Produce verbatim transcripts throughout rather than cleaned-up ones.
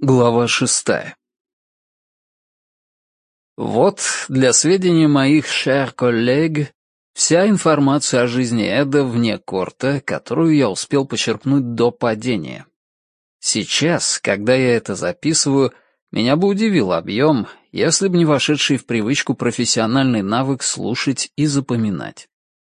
Глава шестая. Вот, для сведения моих chers collègues, вся информация о жизни Эда вне корта, которую я успел почерпнуть до падения. Сейчас, когда я это записываю, меня бы удивил объем, если бы не вошедший в привычку профессиональный навык слушать и запоминать.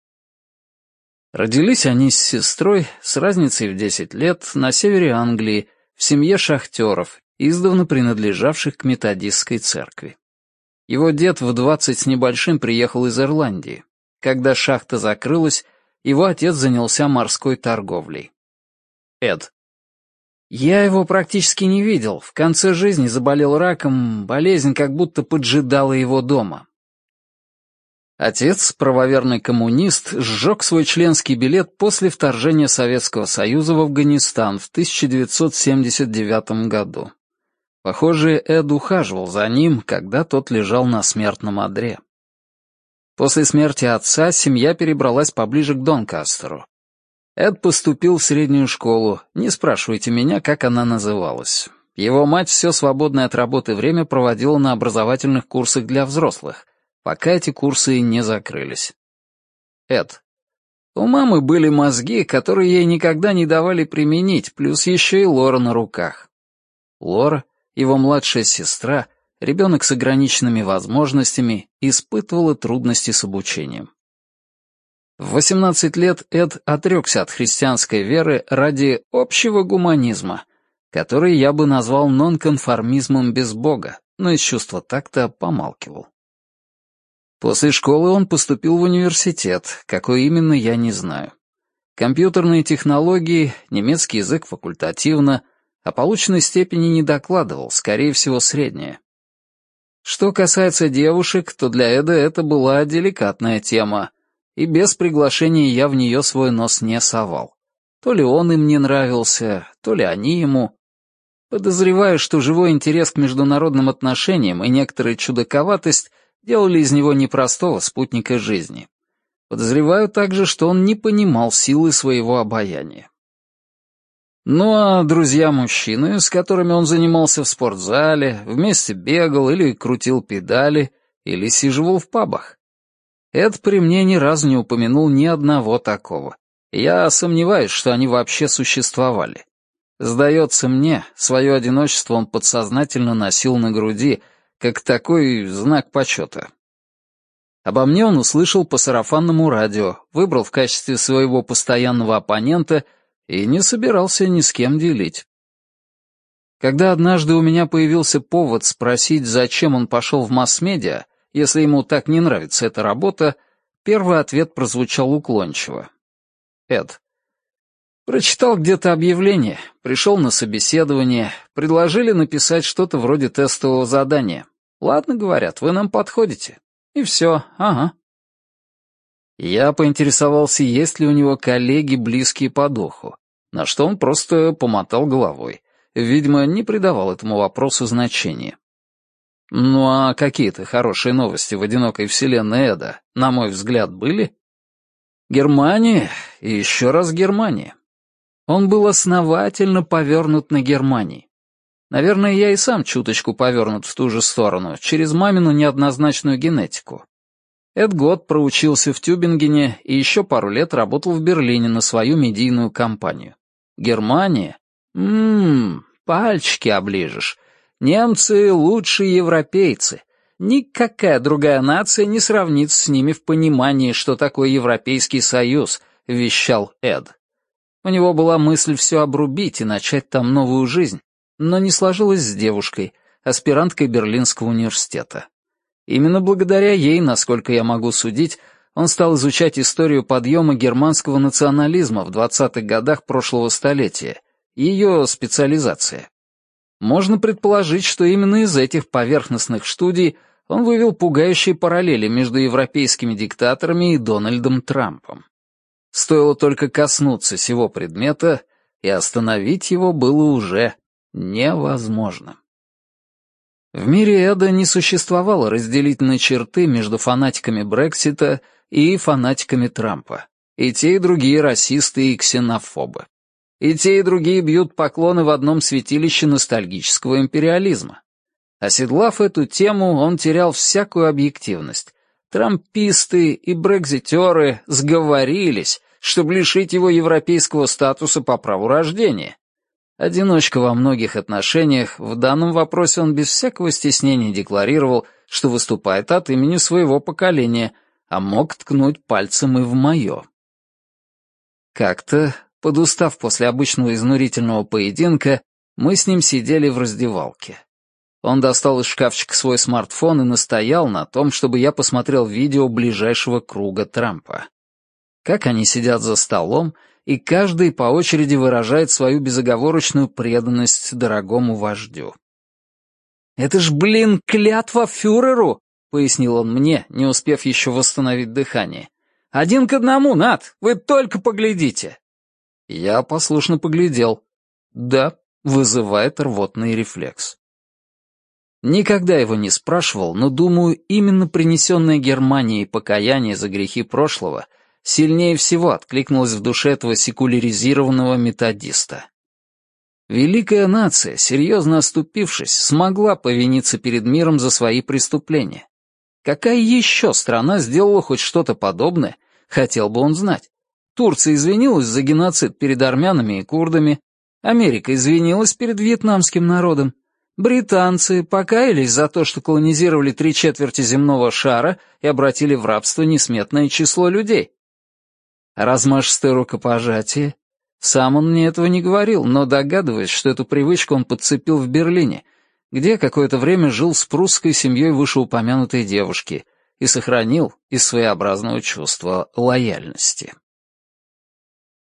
Родились они с сестрой с разницей в десять лет на севере Англии, в семье шахтеров, издавна принадлежавших к методистской церкви. Его дед в двадцать с небольшим приехал из Ирландии. Когда шахта закрылась, его отец занялся морской торговлей. Эд. Я его практически не видел. В конце жизни заболел раком, болезнь как будто поджидала его дома. Отец, правоверный коммунист, сжег свой членский билет после вторжения Советского Союза в Афганистан в тысяча девятьсот семьдесят девятом году. Похоже, Эд ухаживал за ним, когда тот лежал на смертном одре. После смерти отца семья перебралась поближе к Донкастеру. Эд поступил в среднюю школу, не спрашивайте меня, как она называлась. Его мать все свободное от работы время проводила на образовательных курсах для взрослых, пока эти курсы не закрылись. Эд. У мамы были мозги, которые ей никогда не давали применить, плюс еще и Лора на руках. Лора, его младшая сестра, ребенок с ограниченными возможностями, испытывала трудности с обучением. В восемнадцать лет Эд отрекся от христианской веры ради общего гуманизма, который я бы назвал нонконформизмом без Бога, но из чувства такта помалкивал. После школы он поступил в университет, какой именно я не знаю. Компьютерные технологии, немецкий язык факультативно, о полученной степени не докладывал, скорее всего, средняя. Что касается девушек, то для Эда это была деликатная тема, и без приглашения я в нее свой нос не совал. То ли он им не нравился, то ли они ему. Подозреваю, что живой интерес к международным отношениям и некоторая чудаковатость делали из него непростого спутника жизни. Подозреваю также, что он не понимал силы своего обаяния. Ну а друзья-мужчины, с которыми он занимался в спортзале, вместе бегал или крутил педали, или сиживал в пабах. Эд при мне ни разу не упомянул ни одного такого. Я сомневаюсь, что они вообще существовали. Сдается мне, свое одиночество он подсознательно носил на груди, как такой знак почета. Обо мне он услышал по сарафанному радио, выбрал в качестве своего постоянного оппонента и не собирался ни с кем делить. Когда однажды у меня появился повод спросить, зачем он пошел в масс-медиа, если ему так не нравится эта работа, первый ответ прозвучал уклончиво. Эд. Прочитал где-то объявление, пришел на собеседование, предложили написать что-то вроде тестового задания. Ладно, говорят, вы нам подходите. И все, ага. Я поинтересовался, есть ли у него коллеги, близкие по духу, на что он просто помотал головой. Видимо, не придавал этому вопросу значения. Ну а какие-то хорошие новости в одинокой вселенной Эда, на мой взгляд, были? Германия и еще раз Германия. Он был основательно повернут на Германии. Наверное, я и сам чуточку повернут в ту же сторону, через мамину неоднозначную генетику. Эд год проучился в Тюбингене и еще пару лет работал в Берлине на свою медийную компанию. Германия? Ммм, пальчики оближешь. Немцы — лучшие европейцы. Никакая другая нация не сравнится с ними в понимании, что такое Европейский Союз, вещал Эд. У него была мысль все обрубить и начать там новую жизнь, но не сложилось с девушкой, аспиранткой Берлинского университета. Именно благодаря ей, насколько я могу судить, он стал изучать историю подъема германского национализма в двадцатых годах прошлого столетия, ее специализация. Можно предположить, что именно из этих поверхностных студий он вывел пугающие параллели между европейскими диктаторами и Дональдом Трампом. Стоило только коснуться сего предмета, и остановить его было уже невозможно. В мире Эда не существовало разделительной черты между фанатиками Брексита и фанатиками Трампа. И те, и другие расисты и ксенофобы. И те, и другие бьют поклоны в одном святилище ностальгического империализма. Оседлав эту тему, он терял всякую объективность. Трамписты и брекзитеры сговорились, чтобы лишить его европейского статуса по праву рождения. Одиночка во многих отношениях, в данном вопросе он без всякого стеснения декларировал, что выступает от имени своего поколения, а мог ткнуть пальцем и в мое. Как-то, подустав после обычного изнурительного поединка, мы с ним сидели в раздевалке. Он достал из шкафчика свой смартфон и настоял на том, чтобы я посмотрел видео ближайшего круга Трампа. Как они сидят за столом, и каждый по очереди выражает свою безоговорочную преданность дорогому вождю. «Это ж, блин, клятва фюреру!» — пояснил он мне, не успев еще восстановить дыхание. «Один к одному, Нат, вы только поглядите!» Я послушно поглядел. Да, вызывает рвотный рефлекс. Никогда его не спрашивал, но, думаю, именно принесенное Германией покаяние за грехи прошлого сильнее всего откликнулось в душе этого секуляризированного методиста. Великая нация, серьезно оступившись, смогла повиниться перед миром за свои преступления. Какая еще страна сделала хоть что-то подобное, хотел бы он знать. Турция извинилась за геноцид перед армянами и курдами, Америка извинилась перед вьетнамским народом, британцы покаялись за то, что колонизировали три четверти земного шара и обратили в рабство несметное число людей. Размашистое рукопожатие. Сам он мне этого не говорил, но догадываюсь, что эту привычку он подцепил в Берлине, где какое-то время жил с прусской семьей вышеупомянутой девушки и сохранил из своеобразного чувства лояльности.